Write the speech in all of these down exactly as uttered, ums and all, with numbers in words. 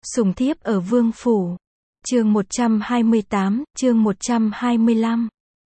Sùng thiếp ở vương phủ. Chương một trăm hai mươi tám, chương một trăm hai mươi lăm.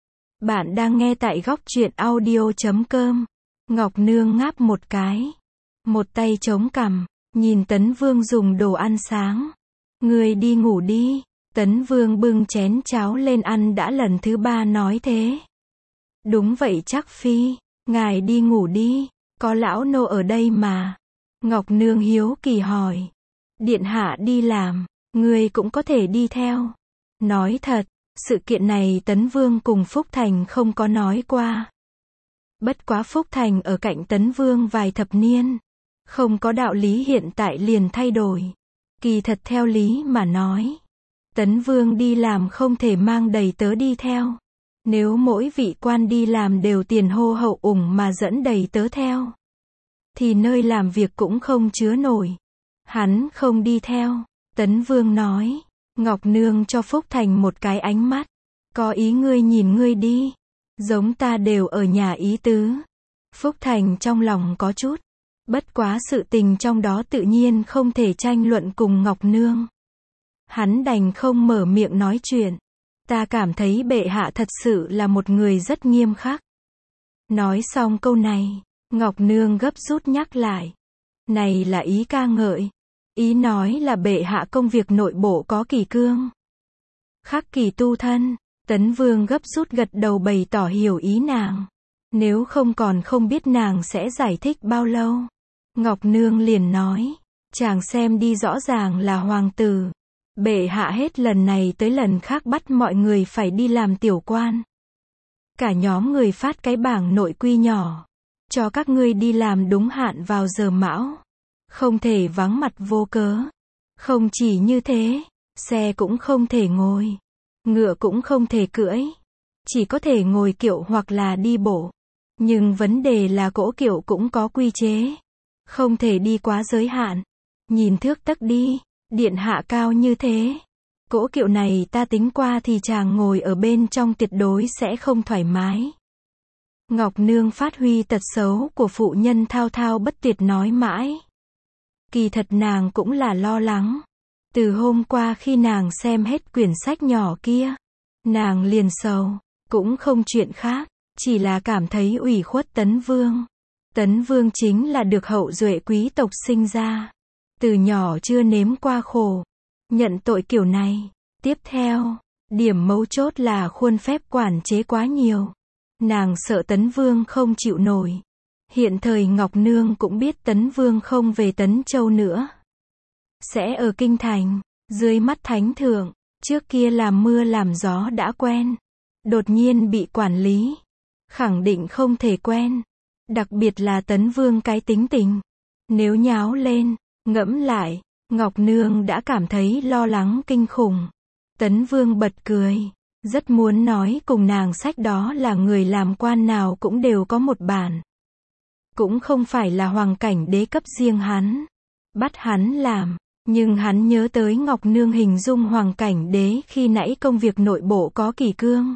Bạn đang nghe tại góc truyện audio chấm com. Ngọc Nương ngáp một cái. Một tay chống cằm, nhìn Tấn Vương dùng đồ ăn sáng. Người đi ngủ đi. Tấn Vương bưng chén cháo lên ăn đã lần thứ ba nói thế. Đúng vậy chắc phi, ngài đi ngủ đi, có lão nô ở đây mà. Ngọc Nương hiếu kỳ hỏi. Điện hạ đi làm, ngươi cũng có thể đi theo. Nói thật, sự kiện này Tấn Vương cùng Phúc Thành không có nói qua. Bất quá Phúc Thành ở cạnh Tấn Vương vài thập niên, không có đạo lý hiện tại liền thay đổi. Kỳ thật theo lý mà nói, Tấn Vương đi làm không thể mang đầy tớ đi theo. Nếu mỗi vị quan đi làm đều tiền hô hậu ủng mà dẫn đầy tớ theo, thì nơi làm việc cũng không chứa nổi. Hắn không đi theo. Tấn Vương nói. Ngọc Nương cho Phúc Thành một cái ánh mắt. Có ý ngươi nhìn ngươi đi. Giống ta đều ở nhà ý tứ. Phúc Thành trong lòng có chút. Bất quá sự tình trong đó tự nhiên không thể tranh luận cùng Ngọc Nương. Hắn đành không mở miệng nói chuyện. Ta cảm thấy bệ hạ thật sự là một người rất nghiêm khắc. Nói xong câu này, Ngọc Nương gấp rút nhắc lại. Này là ý ca ngợi. Ý nói là bệ hạ công việc nội bộ có kỷ cương. Khắc kỷ tu thân. Tấn Vương gấp rút gật đầu bày tỏ hiểu ý nàng. Nếu không còn không biết nàng sẽ giải thích bao lâu. Ngọc Nương liền nói. Chàng xem đi rõ ràng là hoàng tử. Bệ hạ hết lần này tới lần khác bắt mọi người phải đi làm tiểu quan. Cả nhóm người phát cái bảng nội quy nhỏ. Cho các ngươi đi làm đúng hạn vào giờ mão. Không thể vắng mặt vô cớ. Không chỉ như thế, xe cũng không thể ngồi. Ngựa cũng không thể cưỡi. Chỉ có thể ngồi kiệu hoặc là đi bộ. Nhưng vấn đề là cỗ kiệu cũng có quy chế. Không thể đi quá giới hạn. Nhìn thước tấc đi, điện hạ cao như thế. Cỗ kiệu này ta tính qua thì chàng ngồi ở bên trong tuyệt đối sẽ không thoải mái. Ngọc Nương phát huy tật xấu của phụ nhân thao thao bất tuyệt nói mãi. Kỳ thật nàng cũng là lo lắng. Từ hôm qua khi nàng xem hết quyển sách nhỏ kia, nàng liền sầu, cũng không chuyện khác, chỉ là cảm thấy ủy khuất Tấn Vương. Tấn Vương chính là được hậu duệ quý tộc sinh ra. Từ nhỏ chưa nếm qua khổ. Nhận tội kiểu này. Tiếp theo, điểm mấu chốt là khuôn phép quản chế quá nhiều. Nàng sợ Tấn Vương không chịu nổi. Hiện thời Ngọc Nương cũng biết Tấn Vương không về Tấn Châu nữa. Sẽ ở Kinh Thành, dưới mắt Thánh Thượng, trước kia làm mưa làm gió đã quen. Đột nhiên bị quản lý. Khẳng định không thể quen. Đặc biệt là Tấn Vương cái tính tình. Nếu nháo lên, ngẫm lại, Ngọc Nương đã cảm thấy lo lắng kinh khủng. Tấn Vương bật cười. Rất muốn nói cùng nàng sách đó là người làm quan nào cũng đều có một bản. Cũng không phải là hoàng cảnh đế cấp riêng hắn. Bắt hắn làm. Nhưng hắn nhớ tới Ngọc Nương hình dung hoàng cảnh đế khi nãy công việc nội bộ có kỷ cương.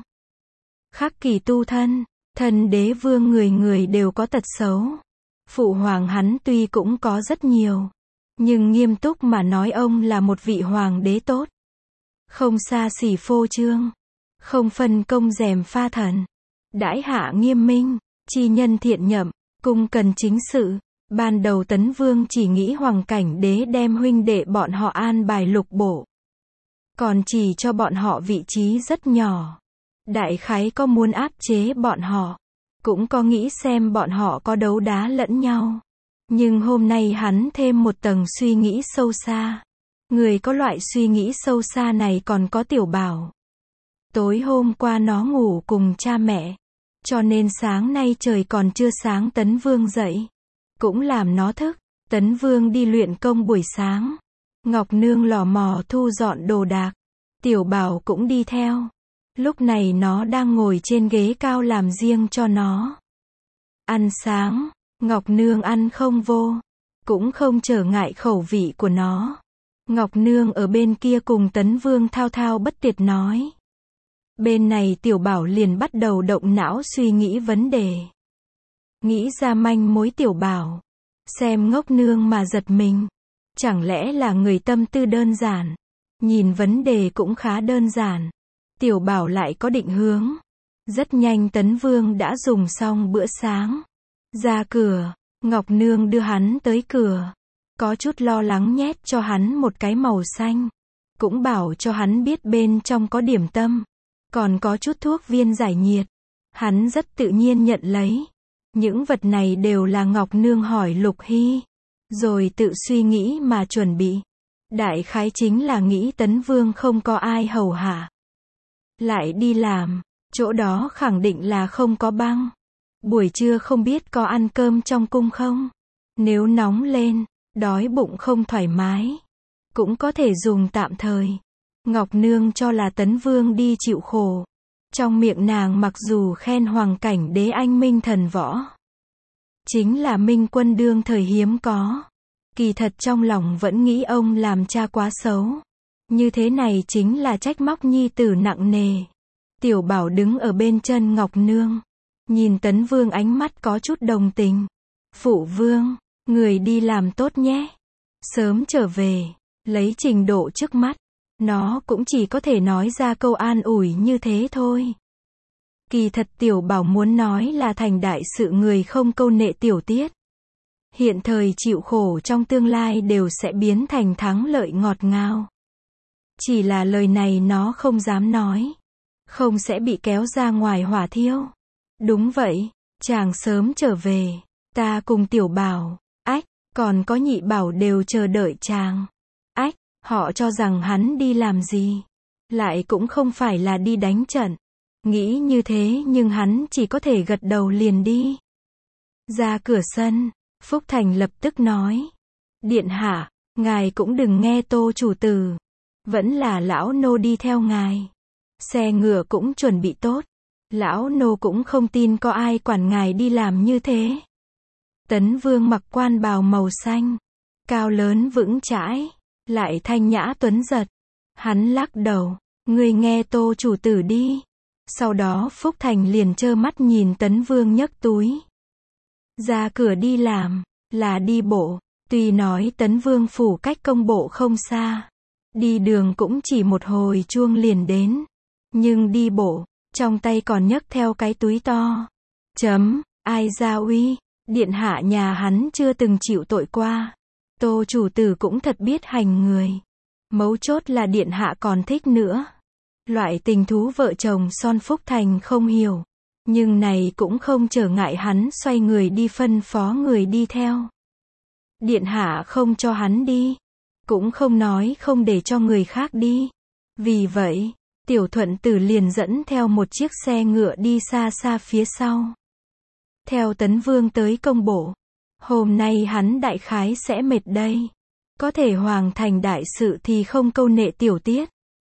Khắc kỷ tu thân. Thân đế vương người người đều có tật xấu. Phụ hoàng hắn tuy cũng có rất nhiều. Nhưng nghiêm túc mà nói ông là một vị hoàng đế tốt. Không xa xỉ phô trương. Không phân công rèm pha thần. Đãi hạ nghiêm minh. Chi nhân thiện nhậm. Cung cần chính sự. Ban đầu Tấn Vương chỉ nghĩ hoàng cảnh đế đem huynh đệ bọn họ an bài lục bổ. Còn chỉ cho bọn họ vị trí rất nhỏ. Đại khái có muốn áp chế bọn họ. Cũng có nghĩ xem bọn họ có đấu đá lẫn nhau. Nhưng hôm nay hắn thêm một tầng suy nghĩ sâu xa. Người có loại suy nghĩ sâu xa này còn có Tiểu Bảo. Tối hôm qua nó ngủ cùng cha mẹ. Cho nên sáng nay trời còn chưa sáng Tấn Vương dậy. Cũng làm nó thức. Tấn Vương đi luyện công buổi sáng. Ngọc Nương lò mò thu dọn đồ đạc. Tiểu Bảo cũng đi theo. Lúc này nó đang ngồi trên ghế cao làm riêng cho nó. Ăn sáng. Ngọc Nương ăn không vô. Cũng không trở ngại khẩu vị của nó. Ngọc Nương ở bên kia cùng Tấn Vương thao thao bất tuyệt nói. Bên này Tiểu Bảo liền bắt đầu động não suy nghĩ vấn đề. Nghĩ ra manh mối Tiểu Bảo. Xem Ngốc Nương mà giật mình. Chẳng lẽ là người tâm tư đơn giản, nhìn vấn đề cũng khá đơn giản. Tiểu Bảo lại có định hướng. Rất nhanh Tấn Vương đã dùng xong bữa sáng. Ra cửa, Ngọc Nương đưa hắn tới cửa. Có chút lo lắng nhét cho hắn một cái màu xanh. Cũng bảo cho hắn biết bên trong có điểm tâm. Còn có chút thuốc viên giải nhiệt. Hắn rất tự nhiên nhận lấy. Những vật này đều là Ngọc Nương hỏi Lục Hy. Rồi tự suy nghĩ mà chuẩn bị. Đại khái chính là nghĩ Tấn Vương không có ai hầu hạ. Lại đi làm, chỗ đó khẳng định là không có băng. Buổi trưa không biết có ăn cơm trong cung không? Nếu nóng lên, đói bụng không thoải mái, cũng có thể dùng tạm thời. Ngọc Nương cho là Tấn Vương đi chịu khổ. Trong miệng nàng mặc dù khen hoàng cảnh đế anh minh thần võ. Chính là minh quân đương thời hiếm có. Kỳ thật trong lòng vẫn nghĩ ông làm cha quá xấu. Như thế này chính là trách móc nhi tử nặng nề. Tiểu Bảo đứng ở bên chân Ngọc Nương. Nhìn Tấn Vương ánh mắt có chút đồng tình. Phụ vương, người đi làm tốt nhé. Sớm trở về, lấy trình độ trước mắt. Nó cũng chỉ có thể nói ra câu an ủi như thế thôi. Kỳ thật Tiểu Bảo muốn nói là thành đại sự người không câu nệ tiểu tiết. Hiện thời chịu khổ trong tương lai đều sẽ biến thành thắng lợi ngọt ngào. Chỉ là lời này nó không dám nói. Không sẽ bị kéo ra ngoài hỏa thiêu. Đúng vậy, chàng sớm trở về. Ta cùng Tiểu Bảo, ách, còn có Nhị Bảo đều chờ đợi chàng. Ách, họ cho rằng hắn đi làm gì. Lại cũng không phải là đi đánh trận. Nghĩ như thế nhưng hắn chỉ có thể gật đầu liền đi. Ra cửa sân, Phúc Thành lập tức nói. Điện hạ, ngài cũng đừng nghe Tô chủ tử. Vẫn là lão nô đi theo ngài. Xe ngựa cũng chuẩn bị tốt. Lão nô cũng không tin có ai quản ngài đi làm như thế. Tấn Vương mặc quan bào màu xanh. Cao lớn vững chãi. Lại thanh nhã tuấn giật. Hắn lắc đầu. Ngươi nghe Tô chủ tử đi. Sau đó Phúc Thành liền trơ mắt nhìn Tấn Vương nhấc túi. Ra cửa đi làm. Là đi bộ. Tuy nói Tấn Vương phủ cách công bộ không xa. Đi đường cũng chỉ một hồi chuông liền đến. Nhưng đi bộ, trong tay còn nhấc theo cái túi to. Chấm, ai ra uy, điện hạ nhà hắn chưa từng chịu tội qua. Tô chủ tử cũng thật biết hành người. Mấu chốt là điện hạ còn thích nữa. Loại tình thú vợ chồng son Phúc Thành không hiểu. Nhưng này cũng không trở ngại hắn xoay người đi phân phó người đi theo. Điện hạ không cho hắn đi. Cũng không nói không để cho người khác đi. Vì vậy, Tiểu Thuận Tử liền dẫn theo một chiếc xe ngựa đi xa xa phía sau. Theo Tấn Vương tới công bộ. Hôm nay hắn đại khái sẽ mệt đây. Có thể hoàn thành đại sự thì không câu nệ tiểu tiết.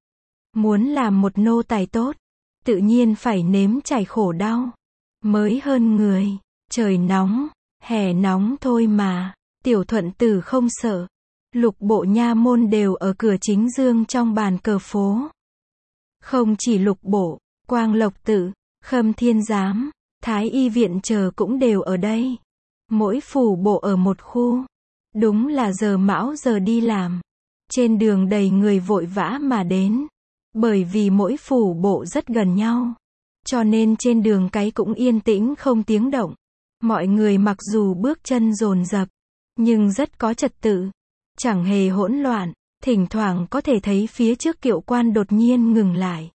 Muốn làm một nô tài tốt, tự nhiên phải nếm trải khổ đau. Mới hơn người, trời nóng, hè nóng thôi mà. Tiểu Thuận Tử không sợ. Lục bộ nha môn đều ở cửa chính dương trong bàn cờ phố. Không chỉ lục bộ, Quang Lộc Tự, Khâm Thiên Giám, Thái Y Viện chờ cũng đều ở đây. Mỗi phủ bộ ở một khu. Đúng là giờ mão giờ đi làm. Trên đường đầy người vội vã mà đến. Bởi vì mỗi phủ bộ rất gần nhau. Cho nên trên đường cái cũng yên tĩnh không tiếng động. Mọi người mặc dù bước chân dồn dập, nhưng rất có trật tự. Chẳng hề hỗn loạn, thỉnh thoảng có thể thấy phía trước kiệu quan đột nhiên ngừng lại.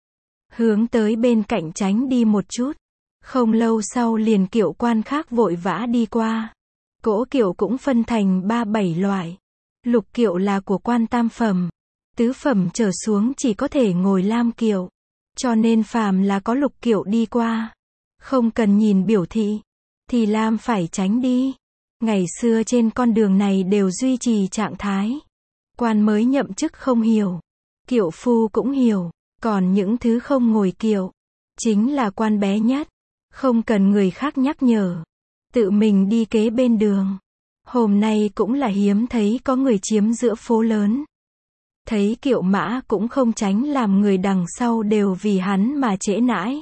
Hướng tới bên cạnh tránh đi một chút. Không lâu sau liền kiệu quan khác vội vã đi qua. Cỗ kiệu cũng phân thành ba bảy loại. Lục kiệu là của quan tam phẩm. Tứ phẩm trở xuống chỉ có thể ngồi lam kiệu. Cho nên phàm là có lục kiệu đi qua. Không cần nhìn biểu thị. Thì lam phải tránh đi. Ngày xưa trên con đường này đều duy trì trạng thái. Quan mới nhậm chức không hiểu. Kiệu phu cũng hiểu. Còn những thứ không ngồi kiệu. Chính là quan bé nhất. Không cần người khác nhắc nhở. Tự mình đi kế bên đường. Hôm nay cũng là hiếm thấy có người chiếm giữa phố lớn. Thấy kiệu mã cũng không tránh làm người đằng sau đều vì hắn mà trễ nãi.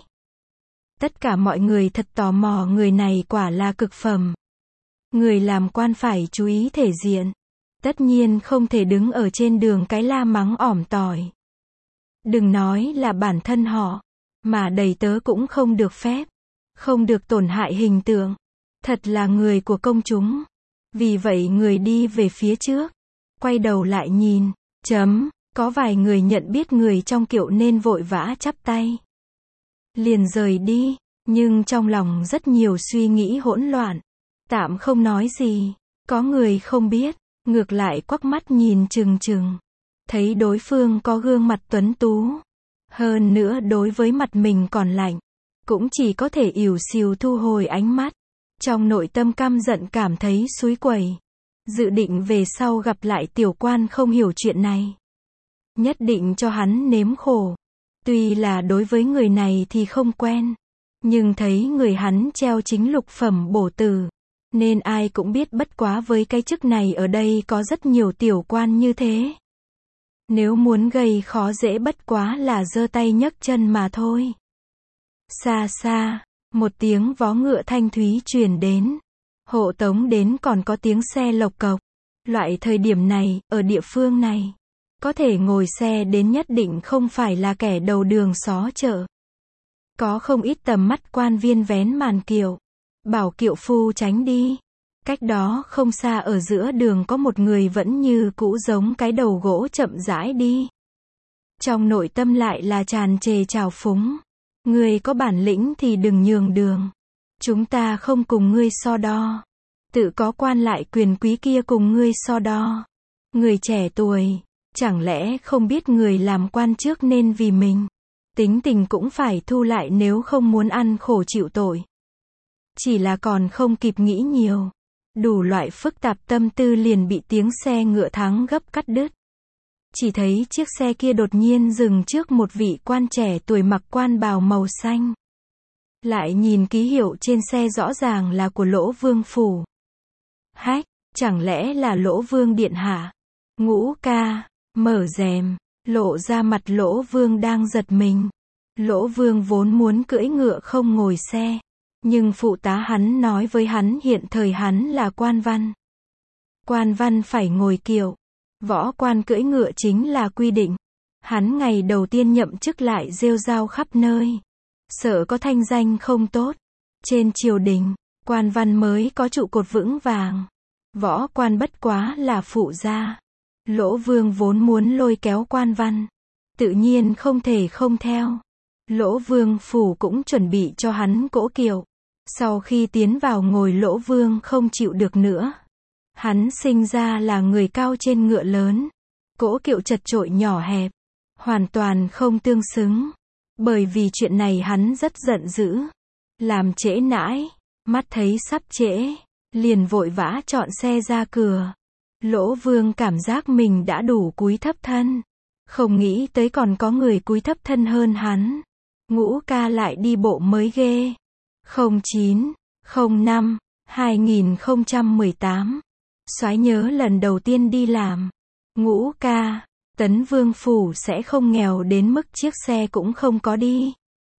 Tất cả mọi người thật tò mò người này quả là cực phẩm. Người làm quan phải chú ý thể diện. Tất nhiên không thể đứng ở trên đường cái la mắng ỏm tỏi. Đừng nói là bản thân họ, mà đầy tớ cũng không được phép. Không được tổn hại hình tượng. Thật là người của công chúng. Vì vậy người đi về phía trước. Quay đầu lại nhìn. Chấm. Có vài người nhận biết người trong kiệu nên vội vã chắp tay. Liền rời đi. Nhưng trong lòng rất nhiều suy nghĩ hỗn loạn. Tạm không nói gì. Có người không biết. Ngược lại quắc mắt nhìn chừng chừng. Thấy đối phương có gương mặt tuấn tú. Hơn nữa đối với mặt mình còn lạnh. Cũng chỉ có thể ỉu xìu thu hồi ánh mắt. Trong nội tâm căm giận cảm thấy xúi quẩy. Dự định về sau gặp lại tiểu quan không hiểu chuyện này. Nhất định cho hắn nếm khổ. Tuy là đối với người này thì không quen. Nhưng thấy người hắn treo chính lục phẩm bổ tử. Nên ai cũng biết bất quá với cái chức này ở đây có rất nhiều tiểu quan như thế. Nếu muốn gây khó dễ bất quá là giơ tay nhấc chân mà thôi. Xa xa, một tiếng vó ngựa thanh thúy truyền đến. Hộ tống đến còn có tiếng xe lộc cộc. Loại thời điểm này, ở địa phương này, có thể ngồi xe đến nhất định không phải là kẻ đầu đường xó chợ. Có không ít tầm mắt quan viên vén màn kiệu. Bảo kiệu phu tránh đi. Cách đó không xa ở giữa đường có một người vẫn như cũ giống cái đầu gỗ chậm rãi đi. Trong nội tâm lại là tràn trề trào phúng. Ngươi có bản lĩnh thì đừng nhường đường. Chúng ta không cùng ngươi so đo. Tự có quan lại quyền quý kia cùng ngươi so đo. Người trẻ tuổi, chẳng lẽ không biết người làm quan trước nên vì mình. Tính tình cũng phải thu lại nếu không muốn ăn khổ chịu tội. Chỉ là còn không kịp nghĩ nhiều. Đủ loại phức tạp tâm tư liền bị tiếng xe ngựa thắng gấp cắt đứt. Chỉ thấy chiếc xe kia đột nhiên dừng trước một vị quan trẻ tuổi mặc quan bào màu xanh. Lại nhìn ký hiệu trên xe rõ ràng là của Lỗ Vương phủ. Hách, chẳng lẽ là Lỗ Vương điện hạ? Ngũ ca, mở rèm, lộ ra mặt Lỗ Vương đang giật mình. Lỗ Vương vốn muốn cưỡi ngựa không ngồi xe. Nhưng phụ tá hắn nói với hắn hiện thời hắn là quan văn. Quan văn phải ngồi kiệu. Võ quan cưỡi ngựa chính là quy định. Hắn ngày đầu tiên nhậm chức lại rêu rao khắp nơi. Sợ có thanh danh không tốt. Trên triều đình, quan văn mới có trụ cột vững vàng. Võ quan bất quá là phụ gia. Lỗ Vương vốn muốn lôi kéo quan văn. Tự nhiên không thể không theo. Lỗ Vương phủ cũng chuẩn bị cho hắn cỗ kiệu. Sau khi tiến vào ngồi Lỗ Vương không chịu được nữa. Hắn sinh ra là người cao trên ngựa lớn. Cỗ kiệu chật chội nhỏ hẹp. Hoàn toàn không tương xứng. Bởi vì chuyện này hắn rất giận dữ. Làm trễ nãi. Mắt thấy sắp trễ. Liền vội vã chọn xe ra cửa. Lỗ Vương cảm giác mình đã đủ cúi thấp thân. Không nghĩ tới còn có người cúi thấp thân hơn hắn. Ngũ ca lại đi bộ mới ghê. không chín, không năm, hai nghìn không trăm mười tám. Soái nhớ lần đầu tiên đi làm. Ngũ ca, Tấn Vương phủ sẽ không nghèo đến mức chiếc xe cũng không có đi.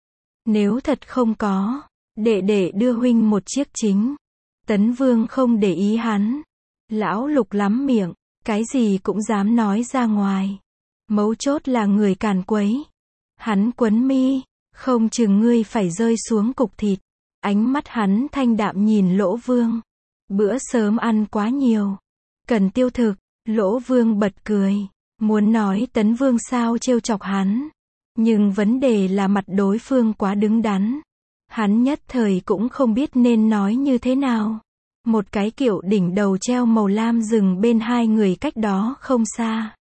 Nếu thật không có, đệ đệ đưa huynh một chiếc chính. Tấn Vương không để ý hắn. Lão Lục lắm miệng, cái gì cũng dám nói ra ngoài. Mấu chốt là người càn quấy. Hắn quấn mi, không chừng ngươi phải rơi xuống cục thịt. Ánh mắt hắn thanh đạm nhìn Lỗ Vương. Bữa sớm ăn quá nhiều. Cần tiêu thực. Lỗ Vương bật cười. Muốn nói Tấn Vương sao trêu chọc hắn. Nhưng vấn đề là mặt đối phương quá đứng đắn. Hắn nhất thời cũng không biết nên nói như thế nào. Một cái kiệu đỉnh đầu treo màu lam dừng bên hai người cách đó không xa.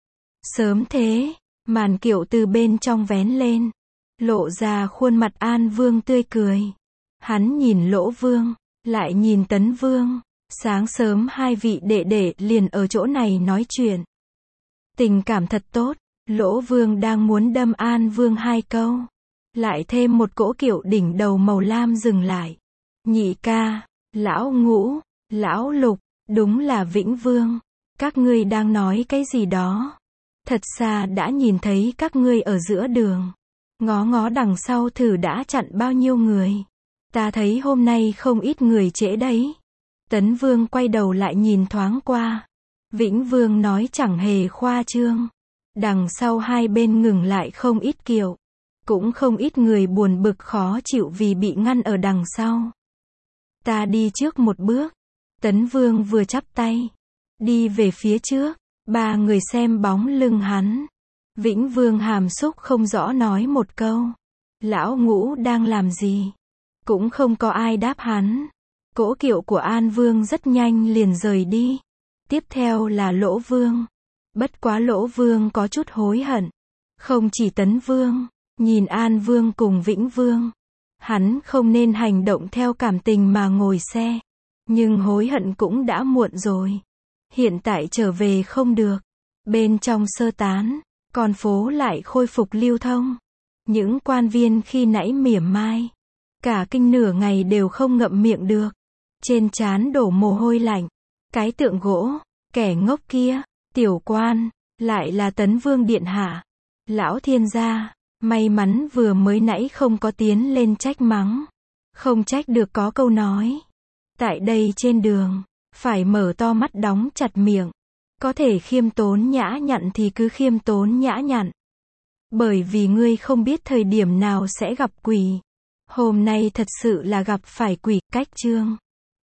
Sớm thế, màn kiệu từ bên trong vén lên. Lộ ra khuôn mặt An Vương tươi cười. Hắn nhìn Lỗ Vương, lại nhìn Tấn Vương. Sáng sớm hai vị đệ đệ liền ở chỗ này nói chuyện. Tình cảm thật tốt. Lỗ Vương đang muốn đâm An Vương hai câu. Lại thêm một cỗ kiệu đỉnh đầu màu lam dừng lại. Nhị ca, lão Ngũ, lão Lục, đúng là Vĩnh Vương. Các ngươi đang nói cái gì đó. Thật xa đã nhìn thấy các ngươi ở giữa đường. Ngó ngó đằng sau thử đã chặn bao nhiêu người. Ta thấy hôm nay không ít người trễ đấy. Tấn Vương quay đầu lại nhìn thoáng qua. Vĩnh Vương nói chẳng hề khoa trương. Đằng sau hai bên ngừng lại không ít kiệu. Cũng không ít người buồn bực khó chịu vì bị ngăn ở đằng sau. Ta đi trước một bước. Tấn Vương vừa chắp tay. Đi về phía trước. Ba người xem bóng lưng hắn. Vĩnh Vương hàm xúc không rõ nói một câu. Lão Ngũ đang làm gì? Cũng không có ai đáp hắn. Cỗ kiệu của An Vương rất nhanh liền rời đi. Tiếp theo là Lỗ Vương. Bất quá Lỗ Vương có chút hối hận. Không chỉ Tấn Vương, nhìn An Vương cùng Vĩnh Vương. Hắn không nên hành động theo cảm tình mà ngồi xe. Nhưng hối hận cũng đã muộn rồi. Hiện tại trở về không được. Bên trong sơ tán, con phố lại khôi phục lưu thông. Những quan viên khi nãy mỉa mai. Cả kinh nửa ngày đều không ngậm miệng được. Trên trán đổ mồ hôi lạnh. Cái tượng gỗ, kẻ ngốc kia, tiểu quan, lại là Tấn Vương điện hạ. Lão thiên gia, may mắn vừa mới nãy không có tiến lên trách mắng. Không trách được có câu nói. Tại đây trên đường, phải mở to mắt đóng chặt miệng. Có thể khiêm tốn nhã nhặn thì cứ khiêm tốn nhã nhặn. Bởi vì ngươi không biết thời điểm nào sẽ gặp quỷ. Hôm nay thật sự là gặp phải quỷ. Cách chương